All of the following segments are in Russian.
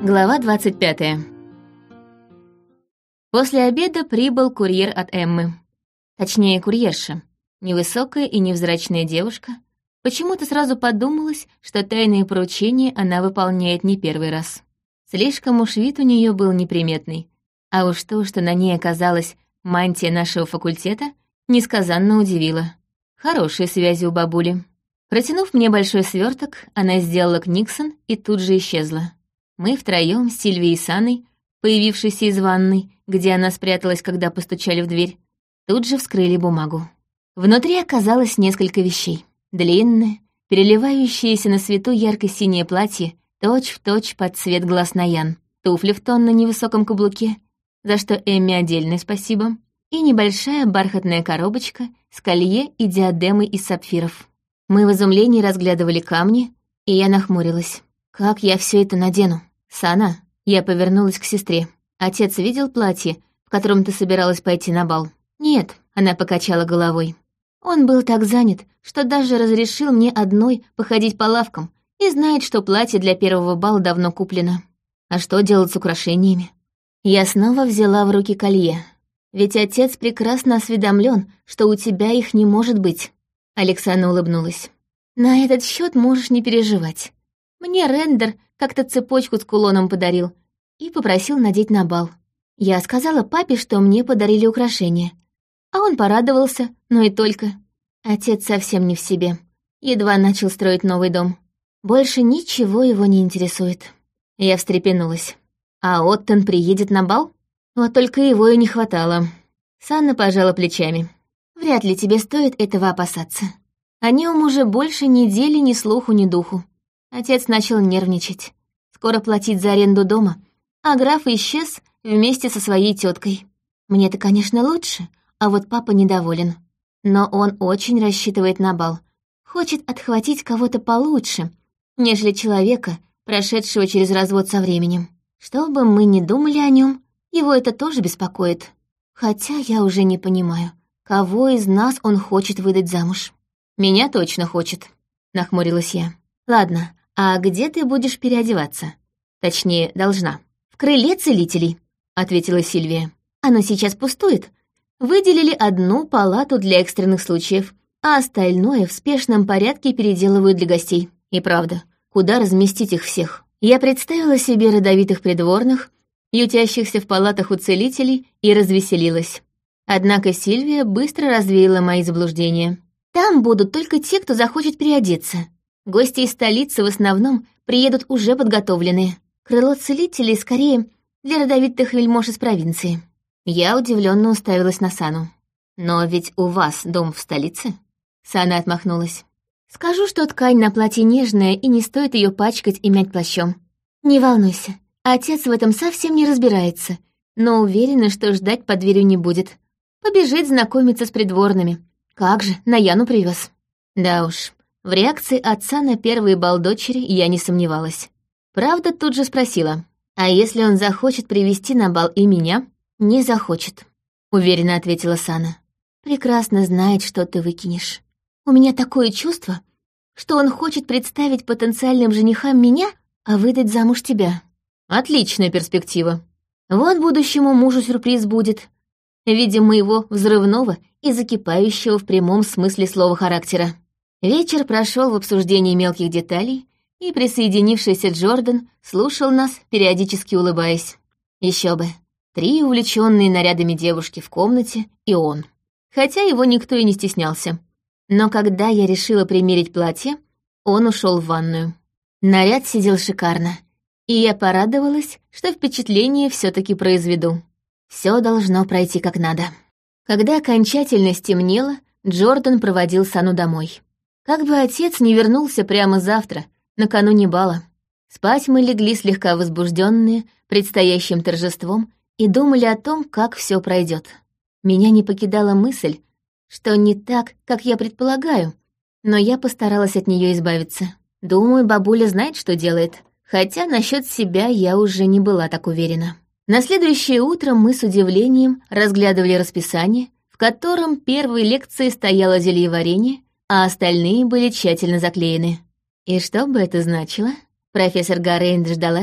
Глава 25. После обеда прибыл курьер от Эммы. Точнее, курьерша. Невысокая и невзрачная девушка. Почему-то сразу подумалось, что тайные поручения она выполняет не первый раз. Слишком уж вид у нее был неприметный. А уж то, что на ней оказалась мантия нашего факультета, несказанно удивило. Хорошие связи у бабули. Протянув мне большой сверток, она сделала книксон и тут же исчезла. Мы втроем с Сильвией и Саной, появившейся из ванной, где она спряталась, когда постучали в дверь, тут же вскрыли бумагу. Внутри оказалось несколько вещей. Длинное, переливающееся на свету ярко-синее платье, точь-в-точь под цвет глаз Наян, туфли в тон на невысоком каблуке, за что Эмме отдельное спасибо, и небольшая бархатная коробочка с колье и диадемой из сапфиров. Мы в изумлении разглядывали камни, и я нахмурилась. «Как я все это надену?» «Сана», — я повернулась к сестре. «Отец видел платье, в котором ты собиралась пойти на бал?» «Нет», — она покачала головой. «Он был так занят, что даже разрешил мне одной походить по лавкам и знает, что платье для первого бала давно куплено. А что делать с украшениями?» Я снова взяла в руки колье. «Ведь отец прекрасно осведомлен, что у тебя их не может быть». Александра улыбнулась. «На этот счет можешь не переживать. Мне Рендер как-то цепочку с кулоном подарил и попросил надеть на бал. Я сказала папе, что мне подарили украшения. А он порадовался, но и только. Отец совсем не в себе. Едва начал строить новый дом. Больше ничего его не интересует». Я встрепенулась. «А Оттон приедет на бал?» Вот только его и не хватало. Санна пожала плечами. «Вряд ли тебе стоит этого опасаться. О нем уже больше недели ни слуху, ни духу. Отец начал нервничать. Скоро платить за аренду дома, а граф исчез вместе со своей теткой. Мне-то, конечно, лучше, а вот папа недоволен. Но он очень рассчитывает на бал. Хочет отхватить кого-то получше, нежели человека, прошедшего через развод со временем. Что бы мы ни думали о нем, его это тоже беспокоит. Хотя я уже не понимаю, кого из нас он хочет выдать замуж. Меня точно хочет», — нахмурилась я. «Ладно, а где ты будешь переодеваться? Точнее, должна». «В крыле целителей», — ответила Сильвия. «Оно сейчас пустует. Выделили одну палату для экстренных случаев, а остальное в спешном порядке переделывают для гостей. И правда, куда разместить их всех?» Я представила себе родовитых придворных, ютящихся в палатах у целителей, и развеселилась. Однако Сильвия быстро развеяла мои заблуждения. «Там будут только те, кто захочет переодеться. Гости из столицы в основном приедут уже подготовленные. Крыло целителей скорее для родовитых вельмож из провинции». Я удивленно уставилась на Сану. «Но ведь у вас дом в столице?» Сана отмахнулась. «Скажу, что ткань на платье нежная, и не стоит ее пачкать и мять плащом. Не волнуйся, отец в этом совсем не разбирается, но уверена, что ждать под дверью не будет. Побежит знакомиться с придворными. Как же, Наяну привез». Да уж, в реакции отца на первый бал дочери я не сомневалась. Правда, тут же спросила, «А если он захочет привести на бал и меня?» «Не захочет», — уверенно ответила Сана. «Прекрасно знает, что ты выкинешь. У меня такое чувство, что он хочет представить потенциальным женихам меня, а выдать замуж тебя». «Отличная перспектива. Вот будущему мужу сюрприз будет в виде моего взрывного и закипающего в прямом смысле слова характера». Вечер прошел в обсуждении мелких деталей, и присоединившийся Джордан слушал нас, периодически улыбаясь. Еще бы, 3 увлеченные нарядами девушки в комнате и он. Хотя его никто и не стеснялся. Но когда я решила примерить платье, он ушел в ванную. Наряд сидел шикарно, и я порадовалась, что впечатление все-таки произведу. Все должно пройти как надо. Когда окончательно стемнело, Джордан проводил Сану домой. Как бы отец не вернулся прямо завтра, накануне бала. Спать мы легли слегка возбужденные предстоящим торжеством и думали о том, как все пройдет. Меня не покидала мысль, что не так, как я предполагаю, но я постаралась от нее избавиться. Думаю, бабуля знает, что делает, хотя насчет себя я уже не была так уверена. На следующее утро мы с удивлением разглядывали расписание, в котором первой лекцией стояло зельеварение, а остальные были тщательно заклеены. И что бы это значило? Профессор Гаррейн дождалась,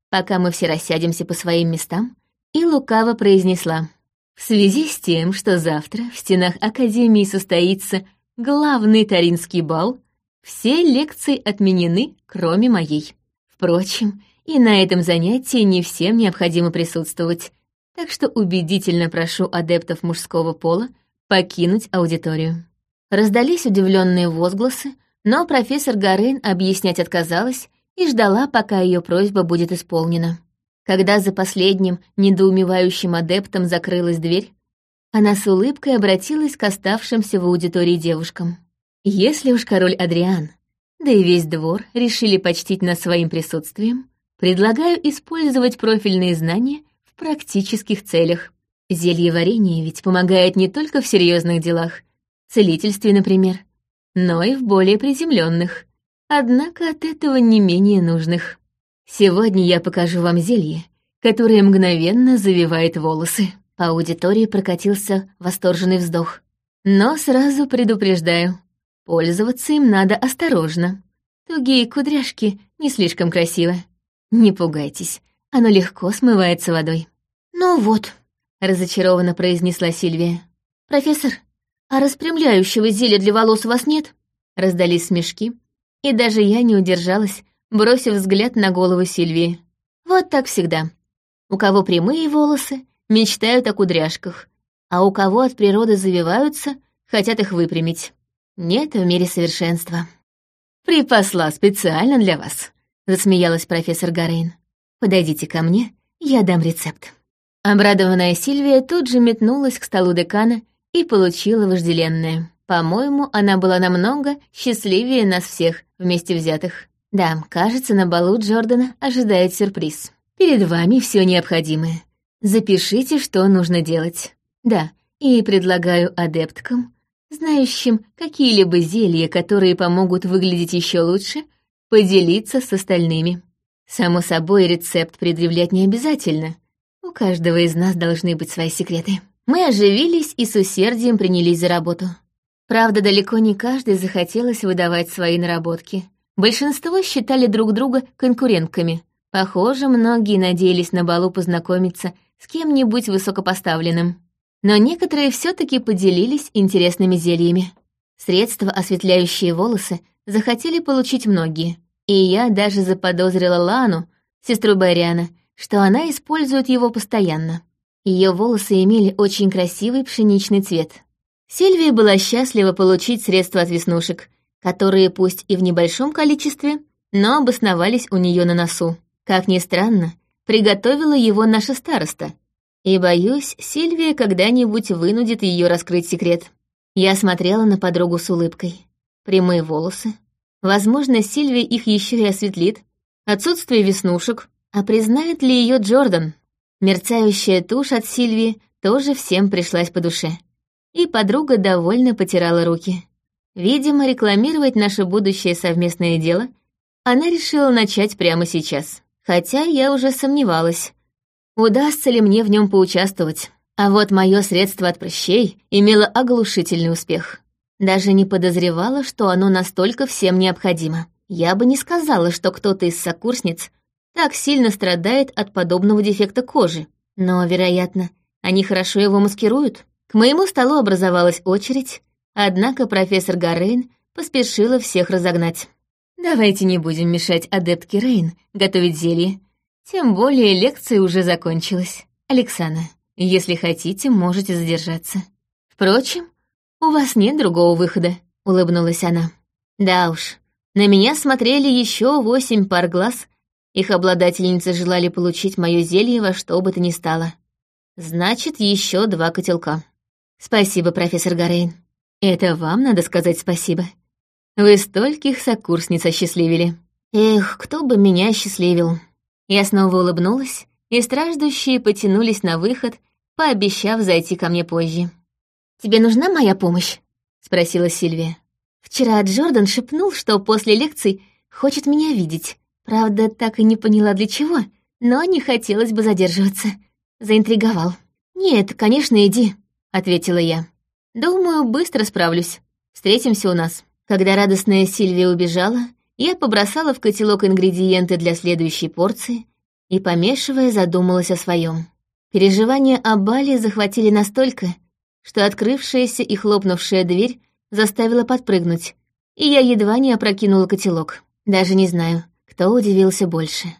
пока мы все рассядемся по своим местам, и лукаво произнесла: «В связи с тем, что завтра в стенах Академии состоится главный Таринский бал, все лекции отменены, кроме моей. Впрочем, и на этом занятии не всем необходимо присутствовать, так что убедительно прошу адептов мужского пола покинуть аудиторию». Раздались удивленные возгласы, но профессор Гарейн объяснять отказалась и ждала, пока ее просьба будет исполнена. Когда за последним недоумевающим адептом закрылась дверь, она с улыбкой обратилась к оставшимся в аудитории девушкам. «Если уж король Адриан, да и весь двор решили почтить нас своим присутствием, предлагаю использовать профильные знания в практических целях. Зельеварение ведь помогает не только в серьезных делах, целительстве, например, но и в более приземленных, однако от этого не менее нужных. Сегодня я покажу вам зелье, которое мгновенно завивает волосы». По аудитории прокатился восторженный вздох. «Но сразу предупреждаю, пользоваться им надо осторожно. Тугие кудряшки не слишком красиво. Не пугайтесь, оно легко смывается водой». «Ну вот», — разочарованно произнесла Сильвия. «Профессор, а распрямляющего зелья для волос у вас нет?» Раздались смешки, и даже я не удержалась, бросив взгляд на голову Сильвии. Вот так всегда. У кого прямые волосы, мечтают о кудряшках, а у кого от природы завиваются, хотят их выпрямить. Нет в мире совершенства. «Припасла специально для вас», — засмеялась профессор Гарейн. «Подойдите ко мне, я дам рецепт». Обрадованная Сильвия тут же метнулась к столу декана и получила вожделенное. По-моему, она была намного счастливее нас всех вместе взятых. Да, кажется, на балу Джордана ожидает сюрприз. Перед вами все необходимое. Запишите, что нужно делать. Да, и предлагаю адепткам, знающим какие-либо зелья, которые помогут выглядеть еще лучше, поделиться с остальными. Само собой, рецепт предъявлять не обязательно. У каждого из нас должны быть свои секреты. Мы оживились и с усердием принялись за работу. Правда, далеко не каждый захотелось выдавать свои наработки. Большинство считали друг друга конкурентками. Похоже, многие надеялись на балу познакомиться с кем-нибудь высокопоставленным. Но некоторые все-таки поделились интересными зельями. Средства, осветляющие волосы, захотели получить многие. И я даже заподозрила Лану, сестру Байриана, что она использует его постоянно. Ее волосы имели очень красивый пшеничный цвет. Сильвия была счастлива получить средства от веснушек, которые пусть и в небольшом количестве, но обосновались у нее на носу. Как ни странно, приготовила его наша староста, и, боюсь, Сильвия когда-нибудь вынудит ее раскрыть секрет. Я смотрела на подругу с улыбкой. Прямые волосы. Возможно, Сильвия их еще и осветлит. Отсутствие веснушек. А признает ли ее Джордан? Мерцающая тушь от Сильвии тоже всем пришлась по душе. И подруга довольно потирала руки. Видимо, рекламировать наше будущее совместное дело она решила начать прямо сейчас. Хотя я уже сомневалась, удастся ли мне в нем поучаствовать. А вот мое средство от прыщей имело оглушительный успех. Даже не подозревала, что оно настолько всем необходимо. Я бы не сказала, что кто-то из сокурсниц так сильно страдает от подобного дефекта кожи. Но, вероятно, они хорошо его маскируют. К моему столу образовалась очередь, однако профессор Гарейн поспешила всех разогнать. «Давайте не будем мешать адептке Рейн готовить зелье. Тем более лекция уже закончилась. Александра, если хотите, можете задержаться. Впрочем, у вас нет другого выхода», — улыбнулась она. Да уж, на меня смотрели еще 8 пар глаз. Их обладательницы желали получить мое зелье во что бы то ни стало. Значит, еще 2 котелка. Спасибо, профессор Гарейн. Это вам надо сказать спасибо. Вы стольких сокурсниц осчастливили. Эх, кто бы меня осчастливил. Я снова улыбнулась, и страждущие потянулись на выход, пообещав зайти ко мне позже. «Тебе нужна моя помощь?» — спросила Сильвия. «Вчера Джордан шепнул, что после лекций хочет меня видеть. Правда, так и не поняла для чего, но не хотелось бы задерживаться. Заинтриговал». «Нет, конечно, иди», — ответила я. «Думаю, быстро справлюсь. Встретимся у нас». Когда радостная Сильвия убежала, я побросала в котелок ингредиенты для следующей порции и, помешивая, задумалась о своем. Переживания о бале захватили настолько, что открывшаяся и хлопнувшая дверь заставила подпрыгнуть, и я едва не опрокинула котелок. Даже не знаю, кто удивился больше.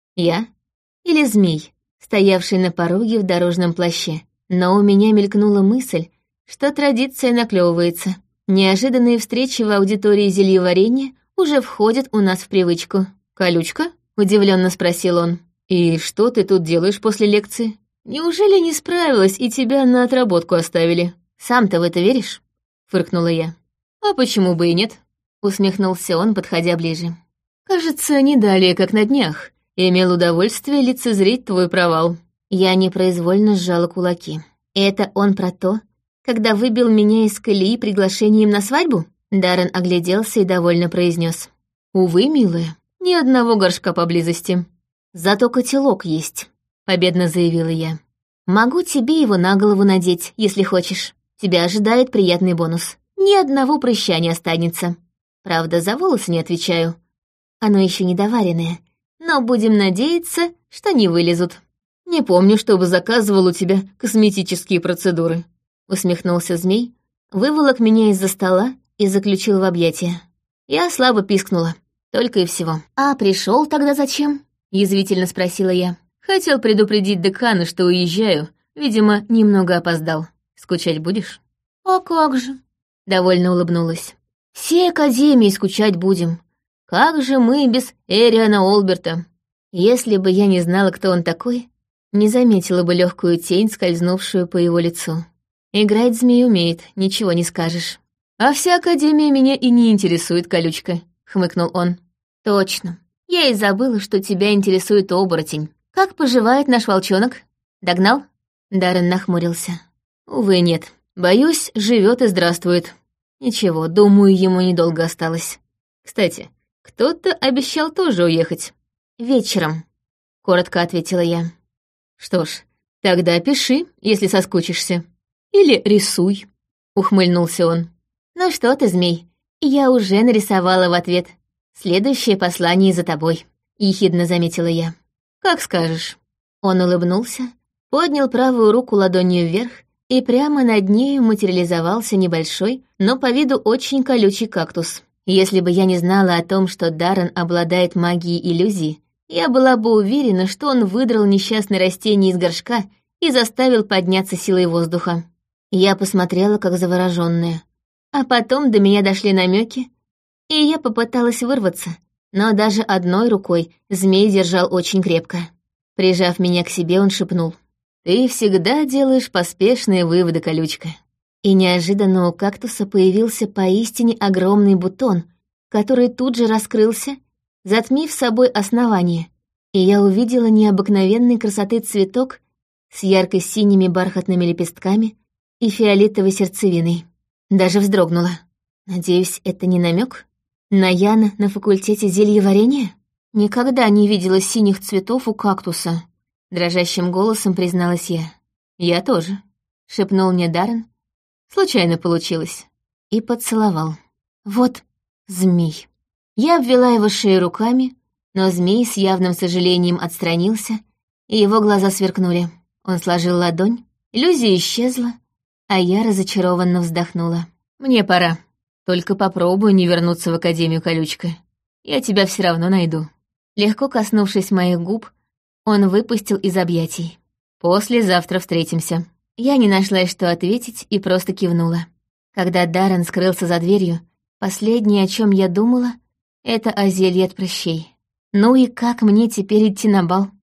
Я или змей, стоявший на пороге в дорожном плаще. Но у меня мелькнула мысль, что традиция наклевывается. Неожиданные встречи в аудитории зельеварения уже входят у нас в привычку. «Колючка?» — удивленно спросил он. «И что ты тут делаешь после лекции? Неужели не справилась и тебя на отработку оставили? Сам-то в это веришь?» — фыркнула я. «А почему бы и нет?» — усмехнулся он, подходя ближе. «Кажется, не далее, как на днях. Имел удовольствие лицезреть твой провал». Я непроизвольно сжала кулаки. «Это он про то, когда выбил меня из колеи приглашением на свадьбу?» Даррен огляделся и довольно произнес. «Увы, милая, ни одного горшка поблизости. Зато котелок есть», — победно заявила я. «Могу тебе его на голову надеть, если хочешь. Тебя ожидает приятный бонус. Ни одного прыща не останется. Правда, за волосы не отвечаю. Оно еще недоваренное, но будем надеяться, что не вылезут». «Не помню, чтобы заказывал у тебя косметические процедуры», — усмехнулся змей, выволок меня из-за стола и заключил в объятия. Я слабо пискнула, только и всего. «А пришел тогда зачем?» — язвительно спросила я. «Хотел предупредить декана, что уезжаю. Видимо, немного опоздал. Скучать будешь?» «А как же?» — довольно улыбнулась. «Все академии скучать будем. Как же мы без Эриана Олберта?» Если бы я не знала, кто он такой, не заметила бы легкую тень, скользнувшую по его лицу. Играть змей умеет, ничего не скажешь. «А вся Академия меня и не интересует, колючка», — хмыкнул он. «Точно. Я и забыла, что тебя интересует оборотень. Как поживает наш волчонок? Догнал?» Даррен нахмурился. «Увы, нет. Боюсь, живет и здравствует. Ничего, думаю, ему недолго осталось. Кстати, кто-то обещал тоже уехать». «Вечером», — коротко ответила я. «Что ж, тогда пиши, если соскучишься. Или рисуй», — ухмыльнулся он. «Ну что ты, змей, я уже нарисовала в ответ. Следующее послание за тобой», — ехидно заметила я. «Как скажешь». Он улыбнулся, поднял правую руку ладонью вверх, и прямо над нею материализовался небольшой, но по виду очень колючий кактус. Если бы я не знала о том, что Даррен обладает магией иллюзий, я была бы уверена, что он выдрал несчастное растение из горшка и заставил подняться силой воздуха. Я посмотрела, как заворожённая. А потом до меня дошли намеки, и я попыталась вырваться, но даже одной рукой змей держал очень крепко. Прижав меня к себе, он шепнул: «Ты всегда делаешь поспешные выводы, колючка». И неожиданно у кактуса появился поистине огромный бутон, который тут же раскрылся, затмив собой основание, и я увидела необыкновенной красоты цветок с ярко-синими бархатными лепестками и фиолетовой сердцевиной. Даже вздрогнула. Надеюсь, это не намек? На Яна на факультете зельеварения? Никогда не видела синих цветов у кактуса. Дрожащим голосом призналась я. «Я тоже», — шепнул мне Даррен. «Случайно получилось». И поцеловал. Вот змей. Я обвела его шею руками, но змей с явным сожалением отстранился, и его глаза сверкнули. Он сложил ладонь, иллюзия исчезла, а я разочарованно вздохнула. «Мне пора. Только попробуй не вернуться в Академию, колючка. Я тебя все равно найду». Легко коснувшись моих губ, он выпустил из объятий. «Послезавтра встретимся». Я не нашла, что ответить, и просто кивнула. Когда Даррен скрылся за дверью, последнее, о чем я думала, это о зелье от прыщей. Ну и как мне теперь идти на бал?